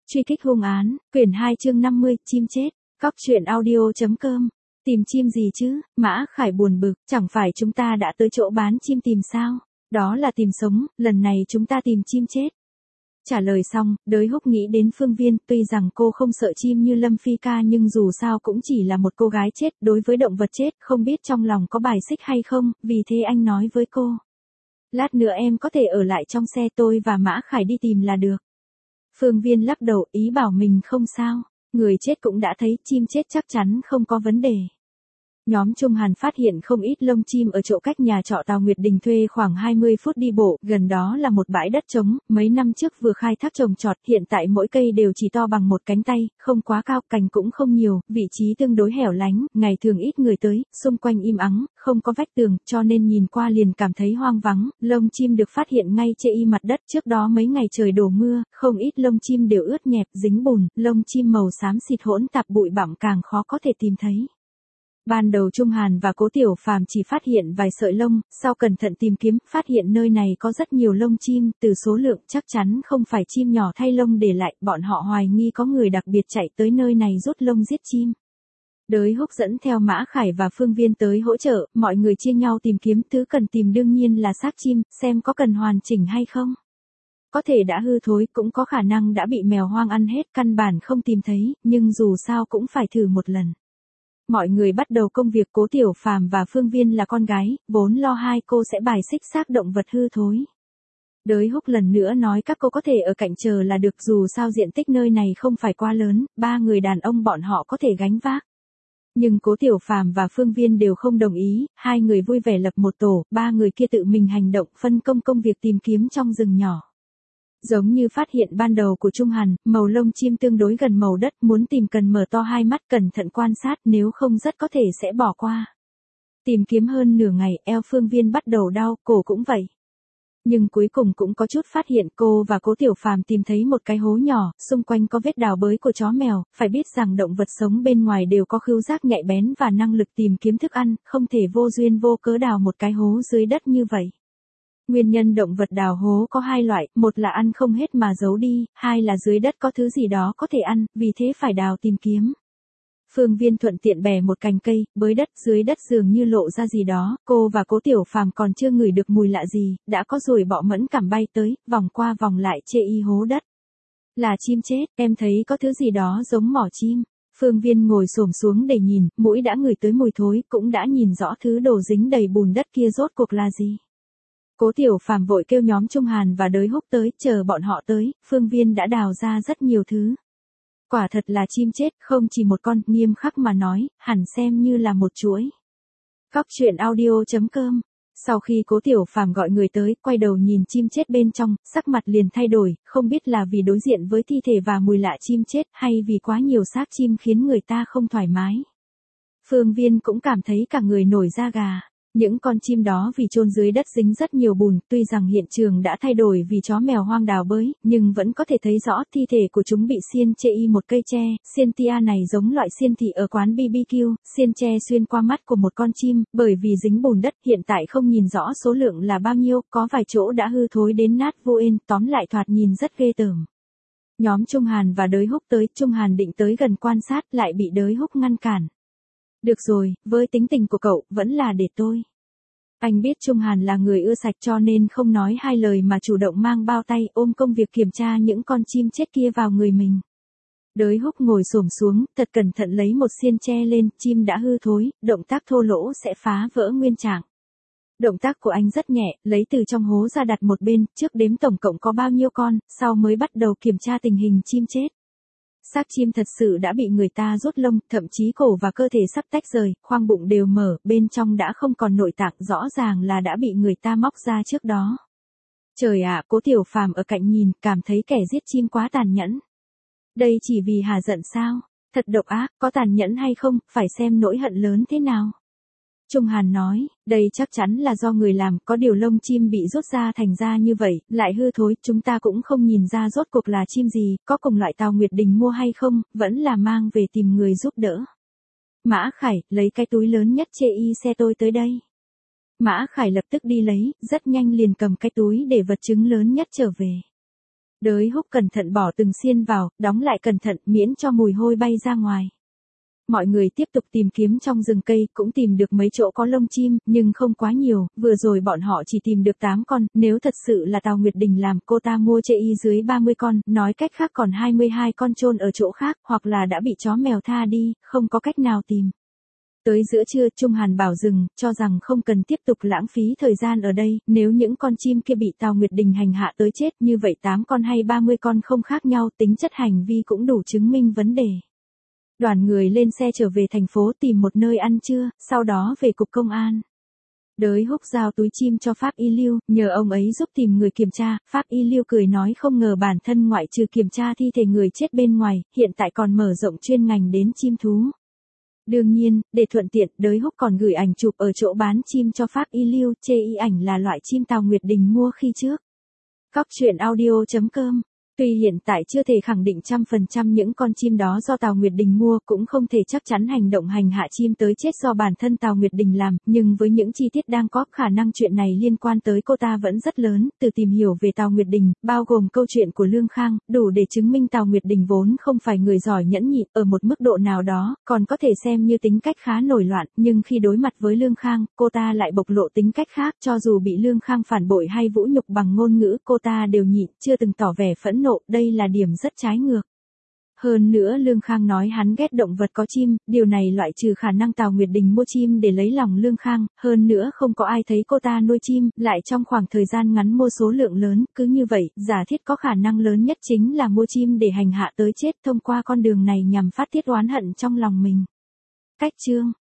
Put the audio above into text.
Truy kích hung án, quyển 2 chương 50, chim chết. Cóc truyện audio.com. Tìm chim gì chứ? Mã Khải buồn bực, chẳng phải chúng ta đã tới chỗ bán chim tìm sao? Đó là tìm sống, lần này chúng ta tìm chim chết. Trả lời xong, Đới Húc nghĩ đến Phương Viên, tuy rằng cô không sợ chim như Lâm Phi ca nhưng dù sao cũng chỉ là một cô gái chết, đối với động vật chết, không biết trong lòng có bài xích hay không, vì thế anh nói với cô. Lát nữa em có thể ở lại trong xe, tôi và Mã Khải đi tìm là được. Phương Viên lắc đầu, ý bảo mình không sao, người chết cũng đã thấy, chim chết chắc chắn không có vấn đề. Nhóm Trung Hàn phát hiện không ít lông chim ở chỗ cách nhà trọ Tào Nguyệt Đình thuê khoảng 20 phút đi bộ, gần đó là một bãi đất trống, mấy năm trước vừa khai thác trồng trọt, hiện tại mỗi cây đều chỉ to bằng một cánh tay, không quá cao, cành cũng không nhiều, vị trí tương đối hẻo lánh, ngày thường ít người tới, xung quanh im ắng, không có vách tường, cho nên nhìn qua liền cảm thấy hoang vắng, lông chim được phát hiện ngay trên mặt đất, trước đó mấy ngày trời đổ mưa, không ít lông chim đều ướt nhẹp, dính bùn, lông chim màu xám xịt hỗn tạp bụi bặm càng khó có thể tìm thấy. Ban đầu Trung Hàn và Cố Tiểu Phàm chỉ phát hiện vài sợi lông, sau cẩn thận tìm kiếm, phát hiện nơi này có rất nhiều lông chim, từ số lượng chắc chắn không phải chim nhỏ thay lông để lại, bọn họ hoài nghi có người đặc biệt chạy tới nơi này rút lông giết chim. Đới Húc dẫn theo Mã Khải và Phương Viên tới hỗ trợ, mọi người chia nhau tìm kiếm, thứ cần tìm đương nhiên là xác chim, xem có cần hoàn chỉnh hay không. Có thể đã hư thối, cũng có khả năng đã bị mèo hoang ăn hết, căn bản không tìm thấy, nhưng dù sao cũng phải thử một lần. Mọi người bắt đầu công việc, Cố Tiểu Phàm và Phương Viên là con gái, vốn lo hai cô sẽ bài xích xác động vật hư thối. Đới Húc lần nữa nói các cô có thể ở cạnh chờ là được, dù sao diện tích nơi này không phải quá lớn, 3 người đàn ông bọn họ có thể gánh vác. Nhưng Cố Tiểu Phàm và Phương Viên đều không đồng ý, hai người vui vẻ lập một tổ, 3 người kia tự mình hành động, phân công công việc tìm kiếm trong rừng nhỏ. Giống như phát hiện ban đầu của Trung Hàn, màu lông chim tương đối gần màu đất, muốn tìm cần mở to hai mắt cẩn thận quan sát, nếu không rất có thể sẽ bỏ qua. Tìm kiếm hơn nửa ngày, eo Phương Viên bắt đầu đau, cổ cũng vậy. Nhưng cuối cùng cũng có chút phát hiện, cô và Cố Tiểu Phàm tìm thấy một cái hố nhỏ, xung quanh có vết đào bới của chó mèo, phải biết rằng động vật sống bên ngoài đều có khứu giác nhạy bén và năng lực tìm kiếm thức ăn, không thể vô duyên vô cớ đào một cái hố dưới đất như vậy. Nguyên nhân động vật đào hố có hai loại, một là ăn không hết mà giấu đi, hai là dưới đất có thứ gì đó có thể ăn, vì thế phải đào tìm kiếm. Phương Viên thuận tiện bẻ một cành cây, bới đất, dưới đất dường như lộ ra gì đó, cô và Cố Tiểu Phàm còn chưa ngửi được mùi lạ gì, đã có ruồi bọ mẫn cảm bay tới, vòng qua vòng lại chê y hố đất. Là chim chết, em thấy có thứ gì đó giống mỏ chim. Phương Viên ngồi xổm xuống để nhìn, mũi đã ngửi tới mùi thối, cũng đã nhìn rõ thứ đồ dính đầy bùn đất kia rốt cuộc là gì. Cố Tiểu Phàm vội kêu nhóm Trung Hàn và Đới Húc tới, chờ bọn họ tới, Phương Viên đã đào ra rất nhiều thứ. Quả thật là chim chết, không chỉ một con, nghiêm khắc mà nói, hẳn xem như là một chuỗi. Cóc truyện audio.com. Sau khi Cố Tiểu Phàm gọi người tới, quay đầu nhìn chim chết bên trong, sắc mặt liền thay đổi, không biết là vì đối diện với thi thể và mùi lạ chim chết, hay vì quá nhiều xác chim khiến người ta không thoải mái. Phương Viên cũng cảm thấy cả người nổi da gà. Những con chim đó vì chôn dưới đất dính rất nhiều bùn, tuy rằng hiện trường đã thay đổi vì chó mèo hoang đào bới, nhưng vẫn có thể thấy rõ thi thể của chúng bị xiên chê y một cây tre, xiên tia này giống loại xiên thị ở quán BBQ, xiên tre xuyên qua mắt của một con chim, bởi vì dính bùn đất, hiện tại không nhìn rõ số lượng là bao nhiêu, có vài chỗ đã hư thối đến nát vô ên, tóm lại thoạt nhìn rất ghê tởm. Nhóm Trung Hàn và Đới Húc tới, Trung Hàn định tới gần quan sát, lại bị Đới Húc ngăn cản. Được rồi, với tính tình của cậu, vẫn là để tôi. Anh biết Trung Hàn là người ưa sạch cho nên không nói hai lời mà chủ động mang bao tay ôm công việc kiểm tra những con chim chết kia vào người mình. Đới Húc ngồi xổm xuống, thật cẩn thận lấy một xiên tre lên, chim đã hư thối, động tác thô lỗ sẽ phá vỡ nguyên trạng. Động tác của anh rất nhẹ, lấy từ trong hố ra đặt một bên, trước đếm tổng cộng có bao nhiêu con, sau mới bắt đầu kiểm tra tình hình chim chết. Xác chim thật sự đã bị người ta rút lông, thậm chí cổ và cơ thể sắp tách rời, khoang bụng đều mở, bên trong đã không còn nội tạng, rõ ràng là đã bị người ta móc ra trước đó. Trời ạ, Cố Tiểu Phàm ở cạnh nhìn, cảm thấy kẻ giết chim quá tàn nhẫn. Đây chỉ vì hà giận sao? Thật độc ác, có tàn nhẫn hay không, phải xem nỗi hận lớn thế nào. Trung Hàn nói, đây chắc chắn là do người làm, có điều lông chim bị rút ra thành ra như vậy, lại hư thối, chúng ta cũng không nhìn ra rốt cuộc là chim gì, có cùng loại Tào Nguyệt Đình mua hay không, vẫn là mang về tìm người giúp đỡ. Mã Khải, lấy cái túi lớn nhất chê y xe tôi tới đây. Mã Khải lập tức đi lấy, rất nhanh liền cầm cái túi để vật chứng lớn nhất trở về. Đới Húc cẩn thận bỏ từng xiên vào, đóng lại cẩn thận miễn cho mùi hôi bay ra ngoài. Mọi người tiếp tục tìm kiếm trong rừng cây, cũng tìm được mấy chỗ có lông chim, nhưng không quá nhiều, vừa rồi bọn họ chỉ tìm được 8 con, nếu thật sự là Tào Nguyệt Đình làm, cô ta mua chê y dưới 30 con, nói cách khác còn 22 con chôn ở chỗ khác, hoặc là đã bị chó mèo tha đi, không có cách nào tìm. Tới giữa trưa, Trung Hàn bảo dừng, cho rằng không cần tiếp tục lãng phí thời gian ở đây, nếu những con chim kia bị Tào Nguyệt Đình hành hạ tới chết, như vậy 8 con hay 30 con không khác nhau, tính chất hành vi cũng đủ chứng minh vấn đề. Đoàn người lên xe trở về thành phố tìm một nơi ăn trưa, sau đó về cục công an. Đới Húc giao túi chim cho Pháp Y Lưu, nhờ ông ấy giúp tìm người kiểm tra, Pháp Y Lưu cười nói không ngờ bản thân ngoại trừ kiểm tra thi thể người chết bên ngoài, hiện tại còn mở rộng chuyên ngành đến chim thú. Đương nhiên, để thuận tiện, Đới Húc còn gửi ảnh chụp ở chỗ bán chim cho Pháp Y Lưu, chê y ảnh là loại chim Tào Nguyệt Đình mua khi trước. Cóc truyện audio.com. Tuy hiện tại chưa thể khẳng định 100% những con chim đó do Tào Nguyệt Đình mua, cũng không thể chắc chắn hành động hành hạ chim tới chết do bản thân Tào Nguyệt Đình làm, nhưng với những chi tiết đang có, khả năng chuyện này liên quan tới cô ta vẫn rất lớn. Từ tìm hiểu về Tào Nguyệt Đình, bao gồm câu chuyện của Lương Khang, đủ để chứng minh Tào Nguyệt Đình vốn không phải người giỏi nhẫn nhịn, ở một mức độ nào đó, còn có thể xem như tính cách khá nổi loạn, nhưng khi đối mặt với Lương Khang, cô ta lại bộc lộ tính cách khác, cho dù bị Lương Khang phản bội hay vũ nhục bằng ngôn ngữ, cô ta đều nhịn, chưa từng tỏ vẻ phẫn nộ, đây là điểm rất trái ngược. Hơn nữa Lương Khang nói hắn ghét động vật có chim, điều này loại trừ khả năng Tào Nguyệt Đình mua chim để lấy lòng Lương Khang, hơn nữa không có ai thấy cô ta nuôi chim, lại trong khoảng thời gian ngắn mua số lượng lớn, cứ như vậy, giả thiết có khả năng lớn nhất chính là mua chim để hành hạ tới chết, thông qua con đường này nhằm phát tiết oán hận trong lòng mình. Cách chương